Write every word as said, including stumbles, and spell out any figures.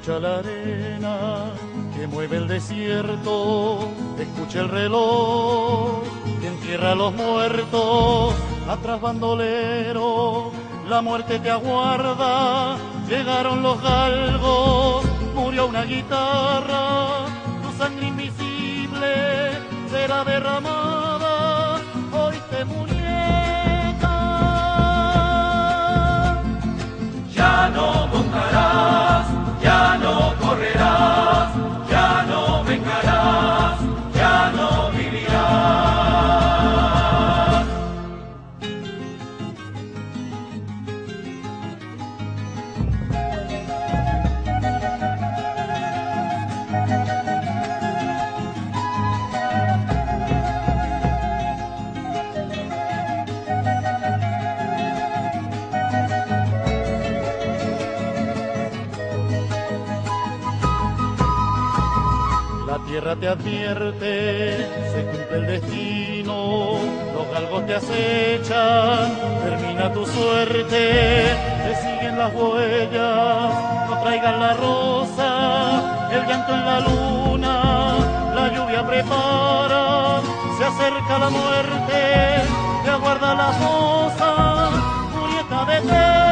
escucha la arena que mueve el desierto, escucha el reloj que entierra a los muertos. Atrás bandolero, la muerte te aguarda, llegaron los galgos, murió una guitarra, tu sangre invisible será derramada, hoy te muñeca. Ya no montarás, ya no correrás, ya no vengarás, ya no vivirás. La tierra te advierte, se cumple el destino, los galgos te acechan, termina tu suerte, te siguen las huellas, no traigan la rosa, el llanto en la luna, la lluvia prepara, se acerca la muerte, te aguarda la fosa, Julieta de